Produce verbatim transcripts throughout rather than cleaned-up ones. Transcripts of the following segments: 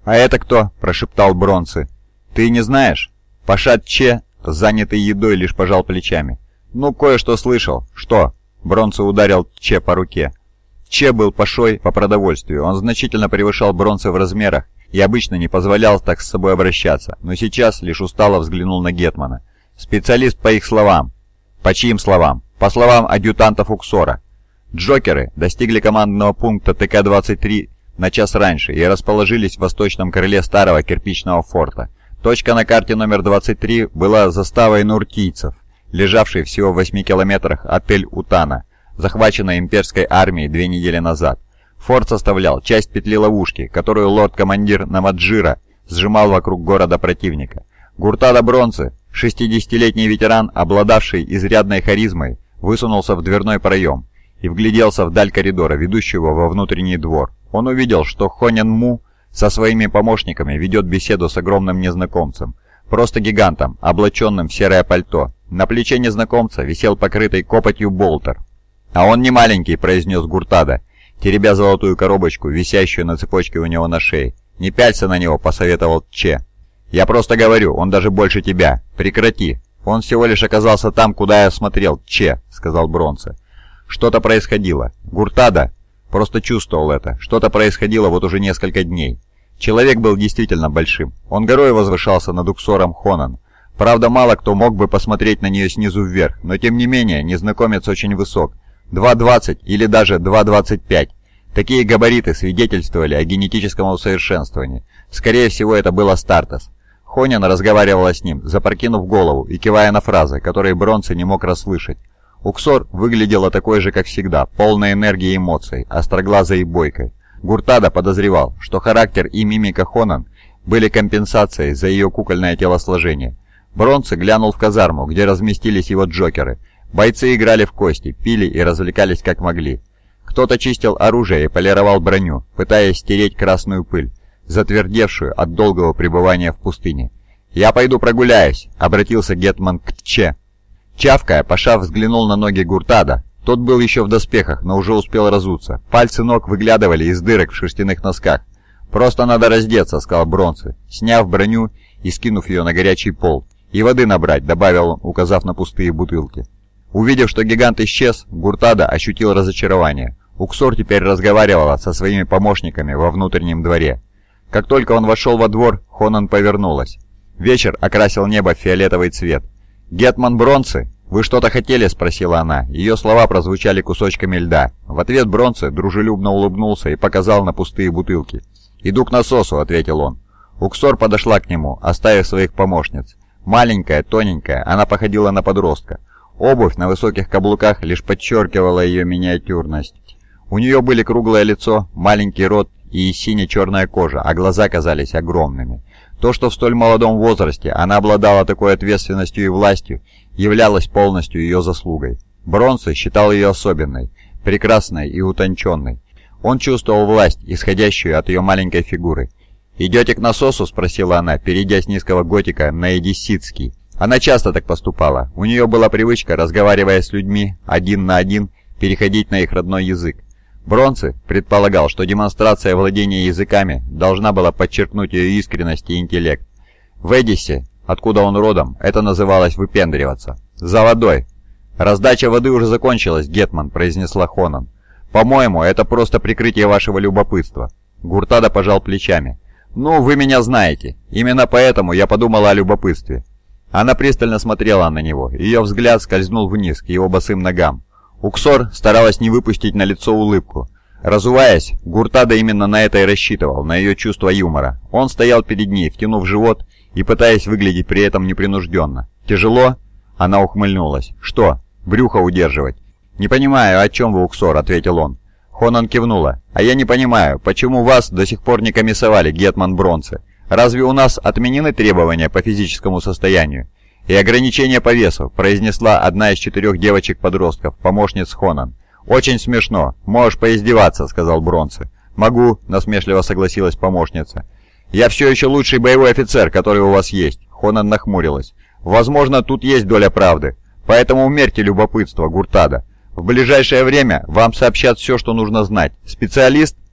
«А это кто?» – прошептал Бронце. «Ты не знаешь?» Пашат Че, занятый едой, лишь пожал плечами. «Ну, кое-что слышал». «Что?» Бронце ударил Че по руке. Че был пашой по продовольствию. Он значительно превышал Бронце в размерах и обычно не позволял так с собой обращаться, но сейчас лишь устало взглянул на Гетмана. «Специалист по их словам». «По чьим словам?» «По словам адъютантов Уксора». Джокеры достигли командного пункта Тэ Ка двадцать три на час раньше и расположились в восточном крыле старого кирпичного форта. Точка на карте номер двадцать три была заставой нуртийцев, лежавшей всего в восьми километрах от Эль-Утана, захваченной имперской армией две недели назад. Форт составлял часть петли ловушки, которую лорд-командир Намаджира сжимал вокруг города противника. Гуртада Бронце, шестидесятилетний ветеран, обладавший изрядной харизмой, высунулся в дверной проем и вгляделся вдаль коридора, ведущего во внутренний двор. Он увидел, что Хонен Му со своими помощниками ведет беседу с огромным незнакомцем, просто гигантом, облаченным в серое пальто. На плече незнакомца висел покрытый копотью болтер. «А он не маленький», — произнес Гуртада, теребя золотую коробочку, висящую на цепочке у него на шее. «Не пялься на него», — посоветовал Че. «Я просто говорю, он даже больше тебя. Прекрати. Он всего лишь оказался там, куда я смотрел, Че», — сказал Бронце. Что-то происходило. Гуртада просто чувствовал это. Что-то происходило вот уже несколько дней. Человек был действительно большим. Он горой возвышался над Уксором Хонан. Правда, мало кто мог бы посмотреть на нее снизу вверх, но тем не менее, незнакомец очень высок. два двадцать или даже два двадцать пять. Такие габариты свидетельствовали о генетическом усовершенствовании. Скорее всего, это был Астартес. Хонин разговаривала с ним, запрокинув голову и кивая на фразы, которые Бронце не мог расслышать. Уксор выглядела такой же, как всегда, полной энергии и эмоций, остроглазой и бойкой. Гуртада подозревал, что характер и мимика Хонан были компенсацией за ее кукольное телосложение. Бронце глянул в казарму, где разместились его джокеры. Бойцы играли в кости, пили и развлекались как могли. Кто-то чистил оружие и полировал броню, пытаясь стереть красную пыль, затвердевшую от долгого пребывания в пустыне. «Я пойду прогуляюсь», — обратился Гетман к Че. Чавкая, Паша взглянул на ноги Гуртада. Тот был еще в доспехах, но уже успел разуться. Пальцы ног выглядывали из дырок в шерстяных носках. «Просто надо раздеться», — сказал Бронце, сняв броню и скинув ее на горячий пол. «И воды набрать», — добавил он, указав на пустые бутылки. Увидев, что гигант исчез, Гуртада ощутил разочарование. Уксор теперь разговаривала со своими помощниками во внутреннем дворе. Как только он вошел во двор, Хонан повернулась. Вечер окрасил небо в фиолетовый цвет. «Гетман Бронце, вы что-то хотели?» — спросила она. Ее слова прозвучали кусочками льда. В ответ Бронце дружелюбно улыбнулся и показал на пустые бутылки. «Иду к насосу», — ответил он. Уксор подошла к нему, оставив своих помощниц. Маленькая, тоненькая, она походила на подростка. Обувь на высоких каблуках лишь подчеркивала ее миниатюрность. У нее были круглое лицо, маленький рот и сине-черная кожа, а глаза казались огромными. То, что в столь молодом возрасте она обладала такой ответственностью и властью, являлось полностью ее заслугой. Бронце считал ее особенной, прекрасной и утонченной. Он чувствовал власть, исходящую от ее маленькой фигуры. «Идете к насосу?» — спросила она, перейдя с низкого готика на эдисситский. Она часто так поступала. У нее была привычка, разговаривая с людьми один на один, переходить на их родной язык. Бронце предполагал, что демонстрация владения языками должна была подчеркнуть ее искренность и интеллект. В Эдиссе, откуда он родом, это называлось выпендриваться. «За водой!» «Раздача воды уже закончилась, Гетман», — произнесла Хонан. «По-моему, это просто прикрытие вашего любопытства». Гуртада пожал плечами. «Ну, вы меня знаете. Именно поэтому я подумала о любопытстве». Она пристально смотрела на него, ее взгляд скользнул вниз, к его босым ногам. Уксор старалась не выпустить на лицо улыбку. Разуваясь, Гуртада именно на это и рассчитывал, на ее чувство юмора. Он стоял перед ней, втянув живот и пытаясь выглядеть при этом непринужденно. «Тяжело?» Она ухмыльнулась. «Что? Брюхо удерживать?» «Не понимаю, о чем вы, Уксор», — ответил он. Хонан кивнула. «А я не понимаю, почему вас до сих пор не комиссовали, Гетман Бронце? Разве у нас отменены требования по физическому состоянию и ограничения по весу?» — произнесла одна из четырех девочек-подростков, помощниц Хонан. «Очень смешно. Можешь поиздеваться», — сказал Бронце. «Могу», — насмешливо согласилась помощница. «Я все еще лучший боевой офицер, который у вас есть», — Хонан нахмурилась. «Возможно, тут есть доля правды. Поэтому умерьте любопытство, Гуртада. В ближайшее время вам сообщат все, что нужно знать. Специалист?»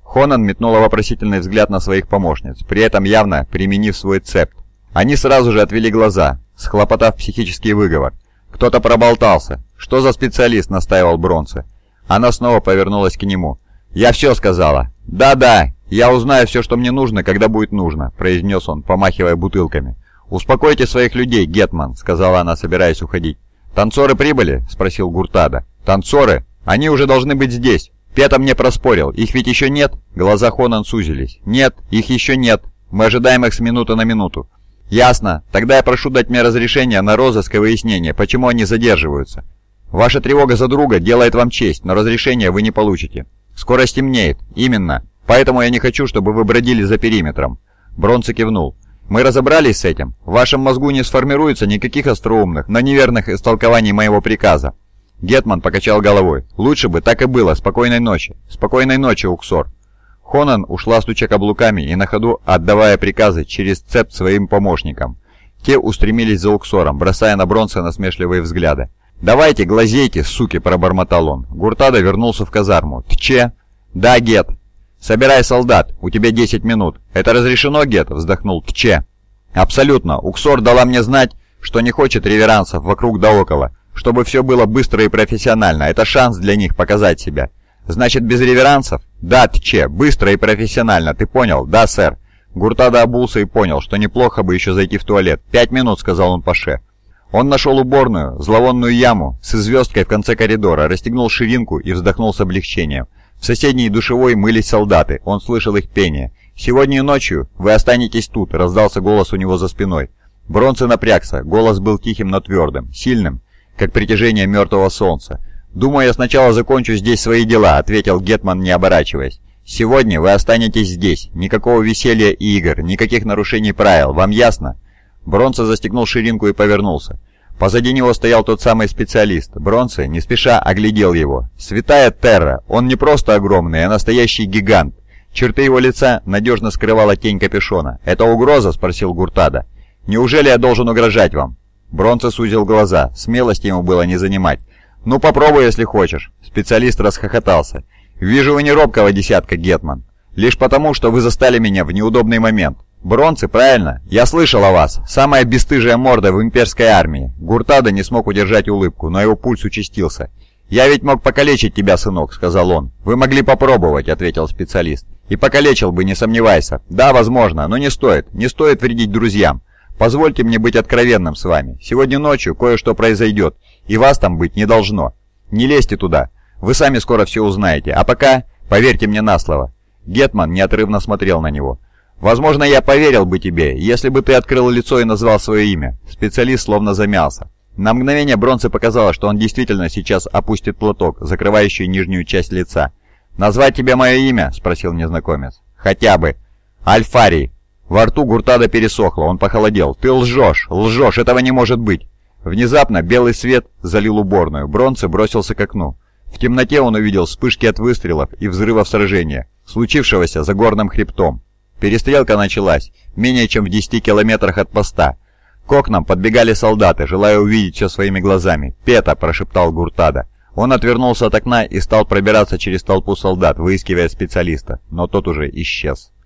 Хонан метнула вопросительный взгляд на своих помощниц, при этом явно применив свой цепт. Они сразу же отвели глаза, схлопотав психический выговор. «Кто-то проболтался. Что за специалист?» — настаивал Бронце. Она снова повернулась к нему. «Я все сказала». «Да-да, я узнаю все, что мне нужно, когда будет нужно», — произнес он, помахивая бутылками. «Успокойте своих людей, Гетман», — сказала она, собираясь уходить. «Танцоры прибыли?» — спросил Гуртада. «Танцоры? Они уже должны быть здесь. Пета мне проспорил. Их ведь еще нет?» Глаза Хонан сузились. «Нет, их еще нет. Мы ожидаем их с минуты на минуту». «Ясно. Тогда я прошу дать мне разрешение на розыск и выяснение, почему они задерживаются. Ваша тревога за друга делает вам честь, но разрешения вы не получите. Скоро стемнеет. Именно. Поэтому я не хочу, чтобы вы бродили за периметром». Бронце кивнул. «Мы разобрались с этим. В вашем мозгу не сформируется никаких остроумных, но неверных истолкований моего приказа». Гетман покачал головой. «Лучше бы так и было. Спокойной ночи». «Спокойной ночи, Уксор». Хонан ушла, стуча каблуками и на ходу отдавая приказы через цепь своим помощникам. Те устремились за Уксором, бросая на Бронце насмешливые взгляды. «Давайте, глазейте, суки!» – пробормотал он. Гуртада вернулся в казарму. «Тче?» «Да, Гет». «Собирай солдат, у тебя десять минут». «Это разрешено, Гет?» – вздохнул Тче. «Абсолютно. Уксор дала мне знать, что не хочет реверансов вокруг да около, чтобы все было быстро и профессионально. Это шанс для них показать себя». «Значит, без реверансов?» «Да, Тче, быстро и профессионально, ты понял?» «Да, сэр». Гуртада обулся и понял, что неплохо бы еще зайти в туалет. «Пять минут», — сказал он Паше. Он нашел уборную, зловонную яму с звездкой в конце коридора, расстегнул ширинку и вздохнул с облегчением. В соседней душевой мылись солдаты, он слышал их пение. «Сегодня ночью вы останетесь тут», — раздался голос у него за спиной. Бронце напрягся, голос был тихим, но твердым, сильным, как притяжение мертвого солнца. «Думаю, я сначала закончу здесь свои дела», — ответил Гетман, не оборачиваясь. «Сегодня вы останетесь здесь. Никакого веселья и игр, никаких нарушений правил. Вам ясно?» Бронце застегнул ширинку и повернулся. Позади него стоял тот самый специалист. Бронце, не спеша, оглядел его. Святая Терра. Он не просто огромный, а настоящий гигант. Черты его лица надежно скрывала тень капюшона. «Это угроза?» — спросил Гуртада. «Неужели я должен угрожать вам?» Бронце сузил глаза. Смелости ему было не занимать. «Ну попробуй, если хочешь». Специалист расхохотался. «Вижу, вы не робкого десятка, Гетман. Лишь потому, что вы застали меня в неудобный момент. Бронце, правильно? Я слышал о вас. Самая бесстыжая морда в имперской армии». Гуртада не смог удержать улыбку, но его пульс участился. «Я ведь мог покалечить тебя, сынок», — сказал он. «Вы могли попробовать», — ответил специалист. «И покалечил бы, не сомневайся. Да, возможно, но не стоит. Не стоит вредить друзьям. Позвольте мне быть откровенным с вами. Сегодня ночью кое-что произойдет, и вас там быть не должно. Не лезьте туда. Вы сами скоро все узнаете. А пока, поверьте мне на слово». Гетман неотрывно смотрел на него. «Возможно, я поверил бы тебе, если бы ты открыл лицо и назвал свое имя». Специалист словно замялся. На мгновение Бронце показалось, что он действительно сейчас опустит платок, закрывающий нижнюю часть лица. «Назвать тебе мое имя?» — спросил незнакомец. «Хотя бы». «Альфарий». Во рту Гуртада пересохло, он похолодел. «Ты лжешь, лжешь, этого не может быть!» Внезапно белый свет залил уборную, Бронце бросился к окну. В темноте он увидел вспышки от выстрелов и взрывов сражения, случившегося за горным хребтом. Перестрелка началась менее чем в десяти километрах от поста. К окнам подбегали солдаты, желая увидеть все своими глазами. «Пета!» – прошептал Гуртада. Он отвернулся от окна и стал пробираться через толпу солдат, выискивая специалиста, но тот уже исчез.